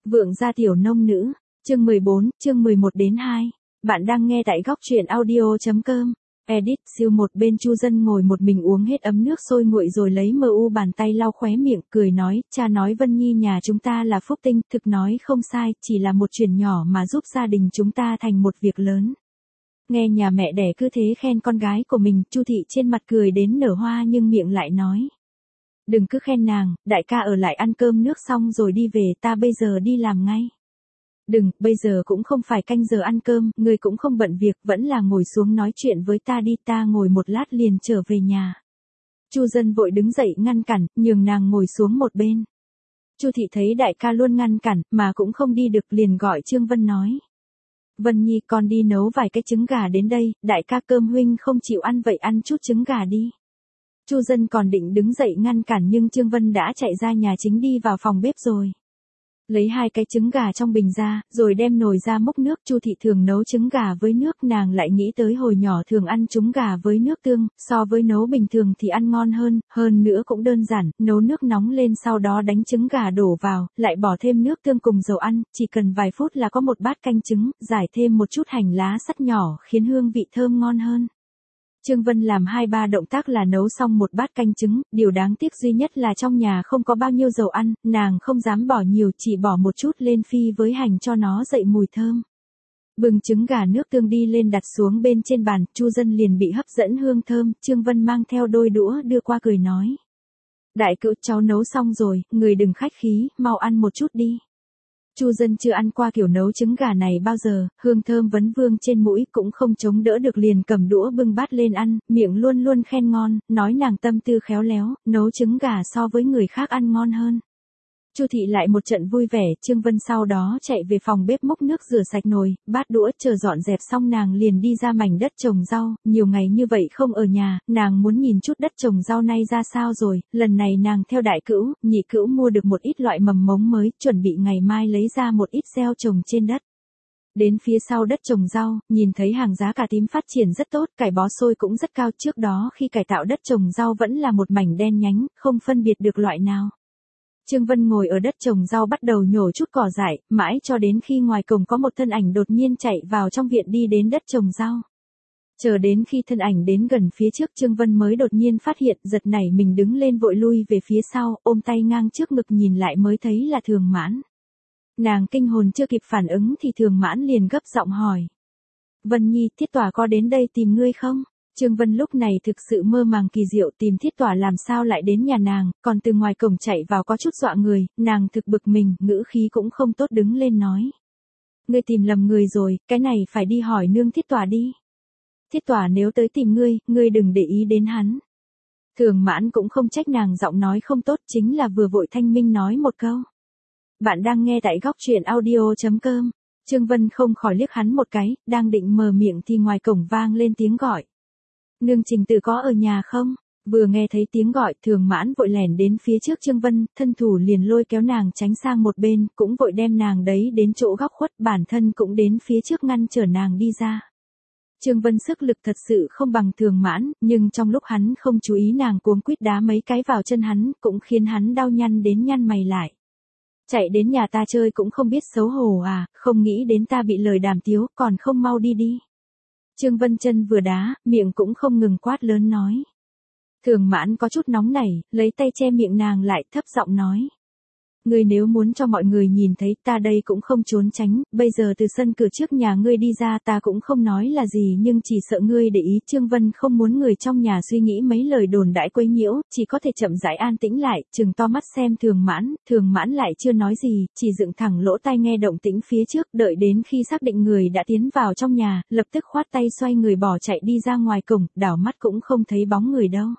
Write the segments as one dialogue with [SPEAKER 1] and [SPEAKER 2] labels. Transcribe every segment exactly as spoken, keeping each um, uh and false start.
[SPEAKER 1] Vượng gia tiểu nông nữ, chương mười bốn, chương mười một đến hai. Bạn đang nghe tại góc truyện audio.com. Edit siêu một bên Chu Dân ngồi một mình uống hết ấm nước sôi nguội rồi lấy mờ u bàn tay lau khóe miệng, cười nói, cha nói Vân Nhi nhà chúng ta là phúc tinh, thực nói không sai, chỉ là một chuyện nhỏ mà giúp gia đình chúng ta thành một việc lớn. Nghe nhà mẹ đẻ cứ thế khen con gái của mình, Chu Thị trên mặt cười đến nở hoa nhưng miệng lại nói. Đừng cứ khen nàng, đại ca ở lại ăn cơm nước xong rồi đi về, ta bây giờ đi làm ngay. Đừng, bây giờ cũng không phải canh giờ ăn cơm, ngươi cũng không bận việc, vẫn là ngồi xuống nói chuyện với ta đi, ta ngồi một lát liền trở về nhà. Chu Dân vội đứng dậy ngăn cản, nhường nàng ngồi xuống một bên. Chu Thị thấy đại ca luôn ngăn cản, mà cũng không đi được liền gọi Trương Vân nói. Vân Nhi con đi nấu vài cái trứng gà đến đây, đại ca cơm huynh không chịu ăn vậy ăn chút trứng gà đi. Chu Dân còn định đứng dậy ngăn cản nhưng Trương Vân đã chạy ra nhà chính đi vào phòng bếp rồi. Lấy hai cái trứng gà trong bình ra, rồi đem nồi ra múc nước. Chu Thị thường nấu trứng gà với nước, nàng lại nghĩ tới hồi nhỏ thường ăn trứng gà với nước tương, so với nấu bình thường thì ăn ngon hơn, hơn nữa cũng đơn giản, nấu nước nóng lên sau đó đánh trứng gà đổ vào, lại bỏ thêm nước tương cùng dầu ăn, chỉ cần vài phút là có một bát canh trứng, rải thêm một chút hành lá sắt nhỏ khiến hương vị thơm ngon hơn. Trương Vân làm hai ba động tác là nấu xong một bát canh trứng, điều đáng tiếc duy nhất là trong nhà không có bao nhiêu dầu ăn, nàng không dám bỏ nhiều, chỉ bỏ một chút lên phi với hành cho nó dậy mùi thơm. Bưng trứng gà nước tương đi lên đặt xuống bên trên bàn, Chu Dân liền bị hấp dẫn hương thơm, Trương Vân mang theo đôi đũa đưa qua cười nói. Đại cữu cháu nấu xong rồi, người đừng khách khí, mau ăn một chút đi. Chu Dân chưa ăn qua kiểu nấu trứng gà này bao giờ, hương thơm vấn vương trên mũi cũng không chống đỡ được liền cầm đũa bưng bát lên ăn, miệng luôn luôn khen ngon, nói nàng tâm tư khéo léo, nấu trứng gà so với người khác ăn ngon hơn. Chu Thị lại một trận vui vẻ, Trương Vân sau đó chạy về phòng bếp múc nước rửa sạch nồi, bát đũa chờ dọn dẹp xong nàng liền đi ra mảnh đất trồng rau, nhiều ngày như vậy không ở nhà, nàng muốn nhìn chút đất trồng rau nay ra sao rồi, lần này nàng theo đại cữu, nhị cữu mua được một ít loại mầm mống mới, chuẩn bị ngày mai lấy ra một ít gieo trồng trên đất. Đến phía sau đất trồng rau, nhìn thấy hàng giá cà tím phát triển rất tốt, cải bó xôi cũng rất cao, trước đó khi cải tạo đất trồng rau vẫn là một mảnh đen nhánh, không phân biệt được loại nào. Trương Vân ngồi ở đất trồng rau bắt đầu nhổ chút cỏ dại, mãi cho đến khi ngoài cổng có một thân ảnh đột nhiên chạy vào trong viện đi đến đất trồng rau. Chờ đến khi thân ảnh đến gần phía trước Trương Vân mới đột nhiên phát hiện, giật nảy mình đứng lên vội lui về phía sau, ôm tay ngang trước ngực nhìn lại mới thấy là Thường Mãn. Nàng kinh hồn chưa kịp phản ứng thì Thường Mãn liền gấp giọng hỏi. Vân Nhi, Thiết Tỏa có đến đây tìm ngươi không? Trương Vân lúc này thực sự mơ màng kỳ diệu, tìm Thiết Tỏa làm sao lại đến nhà nàng, còn từ ngoài cổng chạy vào có chút dọa người, nàng thực bực mình, ngữ khí cũng không tốt đứng lên nói. Ngươi tìm lầm người rồi, cái này phải đi hỏi nương Thiết Tỏa đi. Thiết Tỏa nếu tới tìm ngươi, ngươi đừng để ý đến hắn. Thường Mãn cũng không trách nàng giọng nói không tốt, chính là vừa vội thanh minh nói một câu. Bạn đang nghe tại góc truyện audio.com. Trương Vân không khỏi liếc hắn một cái, đang định mở miệng thì ngoài cổng vang lên tiếng gọi. Nương Trình Tử có ở nhà không? Vừa nghe thấy tiếng gọi, Thường Mãn vội lẻn đến phía trước Trương Vân, thân thủ liền lôi kéo nàng tránh sang một bên, cũng vội đem nàng đấy đến chỗ góc khuất, bản thân cũng đến phía trước ngăn trở nàng đi ra. Trương Vân sức lực thật sự không bằng Thường Mãn, nhưng trong lúc hắn không chú ý nàng cuống quýt đá mấy cái vào chân hắn, cũng khiến hắn đau nhăn đến nhăn mày lại. Chạy đến nhà ta chơi cũng không biết xấu hổ à, không nghĩ đến ta bị lời đàm tiếu, còn không mau đi đi. Trương Vân chân vừa đá, miệng cũng không ngừng quát lớn nói. Thường Mãn có chút nóng nảy, lấy tay che miệng nàng lại, thấp giọng nói. Ngươi nếu muốn cho mọi người nhìn thấy ta đây cũng không trốn tránh, bây giờ từ sân cửa trước nhà ngươi đi ra ta cũng không nói là gì nhưng chỉ sợ ngươi để ý. Trương Vân không muốn người trong nhà suy nghĩ mấy lời đồn đãi quấy nhiễu, chỉ có thể chậm rãi an tĩnh lại, trừng to mắt xem Thường Mãn, Thường Mãn lại chưa nói gì, chỉ dựng thẳng lỗ tai nghe động tĩnh phía trước, đợi đến khi xác định người đã tiến vào trong nhà, lập tức khoát tay xoay người bỏ chạy đi ra ngoài cổng, đảo mắt cũng không thấy bóng người đâu.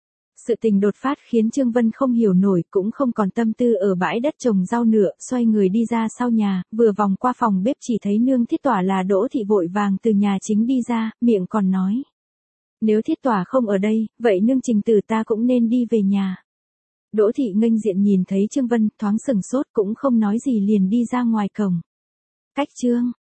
[SPEAKER 1] Sự tình đột phát khiến Trương Vân không hiểu nổi, cũng không còn tâm tư ở bãi đất trồng rau nữa, xoay người đi ra sau nhà, vừa vòng qua phòng bếp chỉ thấy nương Thiết Tỏa là Đỗ Thị vội vàng từ nhà chính đi ra, miệng còn nói. Nếu Thiết Tỏa không ở đây, vậy nương Trình Tử ta cũng nên đi về nhà. Đỗ Thị nghênh diện nhìn thấy Trương Vân, thoáng sừng sốt cũng không nói gì liền đi ra ngoài cổng. Cách chương,